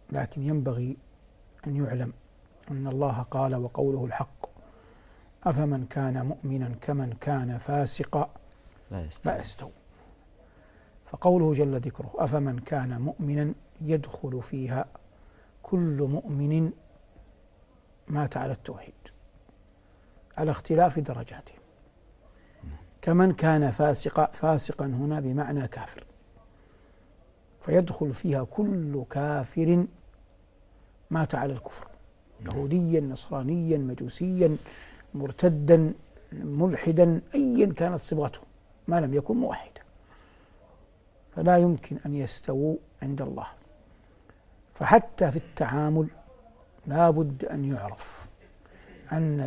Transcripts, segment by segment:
لكن ينبغي أن يعلم أن الله قال وقوله الحق: أفمن كان مؤمنا كمن كان فاسقا لا يستوون. فقوله جل ذكره أفمن كان مؤمنا يدخل فيها كل مؤمن مات على التوحيد على اختلاف درجاته، كمن كان فاسقا هنا بمعنى كافر، فيدخل فيها كل كافر مات على الكفر، يهوديا نصرانيا مجوسيا مرتدا ملحدا أيا كانت صبغته ما لم يكن موحدا، فلا يمكن أن يستووا عند الله. فحتى في التعامل لا بد أن يعرف أن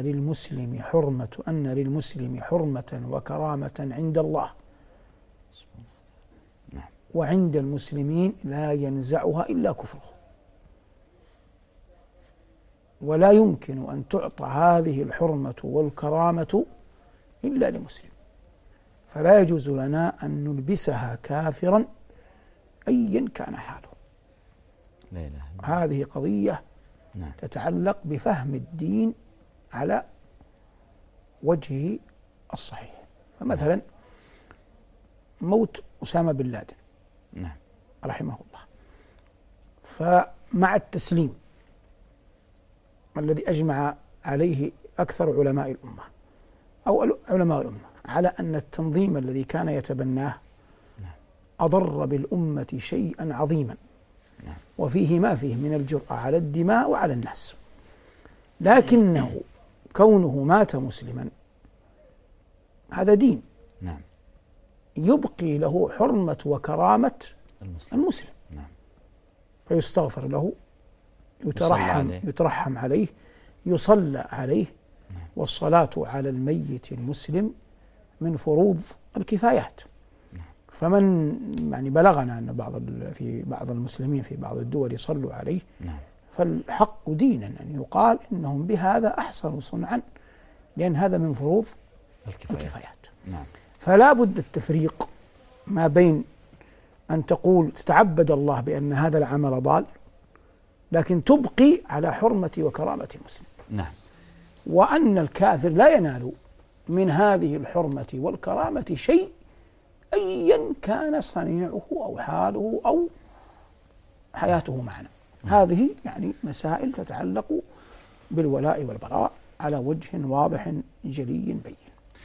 للمسلم حرمة وكرامة عند الله، وعند المسلمين لا ينزعها إلا كفره، ولا يمكن أن تعطى هذه الحرمة والكرامة إلا لمسلم، فلا يجوز لنا أن نلبسها كافرا أيا كان حاله. لا إله. هذه قضية تتعلق بفهم الدين على وجهه الصحيح. فمثلا موت أسامة بن لادن رحمه الله، فمع التسليم الذي أجمع عليه أكثر علماء الأمة أو علماء الأمة على أن التنظيم الذي كان يتبناه أضر بالأمة شيئا عظيما، وفيه ما فيه من الجرأة على الدماء وعلى الناس، لكنه كونه مات مسلما هذا دين يبقي له حرمة وكرامة المسلم. فيستغفر له، يترحم عليه، يصلى عليه، والصلاة على الميت المسلم من فروض الكفايات. فمن يعني بلغنا أن في بعض المسلمين في بعض الدول يصلوا عليه، فالحق دينا أن يقال إنهم بهذا أحسنوا صنعا، لأن هذا من فروض الكفايات. فلا بد التفريق ما بين أن تقول تتعبد الله بأن هذا العمل ضال لكن تبقي على حرمة وكرامة المسلم، وأن الكافر لا ينال من هذه الحرمة والكرامة شيء أيا كان صنيعه أو حاله أو حياته معنا. هذه يعني مسائل تتعلق بالولاء والبراء على وجه واضح جلي بين.